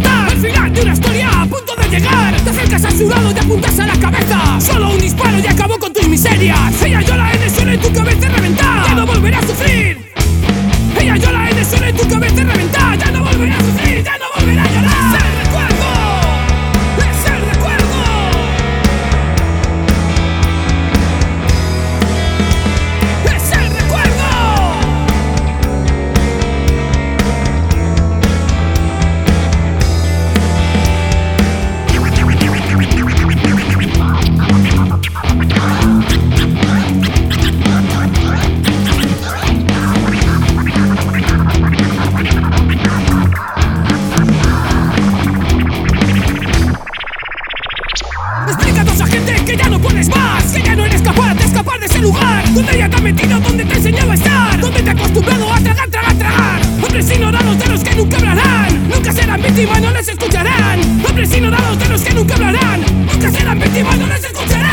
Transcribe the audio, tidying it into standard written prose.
reventar. Al final de una historia a punto de llegar, te acercas a su lado y te apuntas a la cabeza. Solo un disparo y acabó con tus miserias. Ella llora en el suelo y tu cabeza reventar. Ya no volverá a sufrir. Ella llora en el suelo y tu cabeza reventar. Ya no volverá a sufrir, ya no volverá a llorar. Es el recuerdo, es el recuerdo. Es el recuerdo. Explica a toda esa gente que ya no puedes más, que ya no eres capaz de escapar de ese lugar donde ella te ha metido, donde te enseñaba a estar, donde te ha acostumbrado a tragar, tragar, tragar. Hombres ignorados de los que nunca hablarán, nunca serán víctimas, no les escucharán. Hombres ignorados de los que nunca hablarán, nunca serán víctimas, no les escucharán.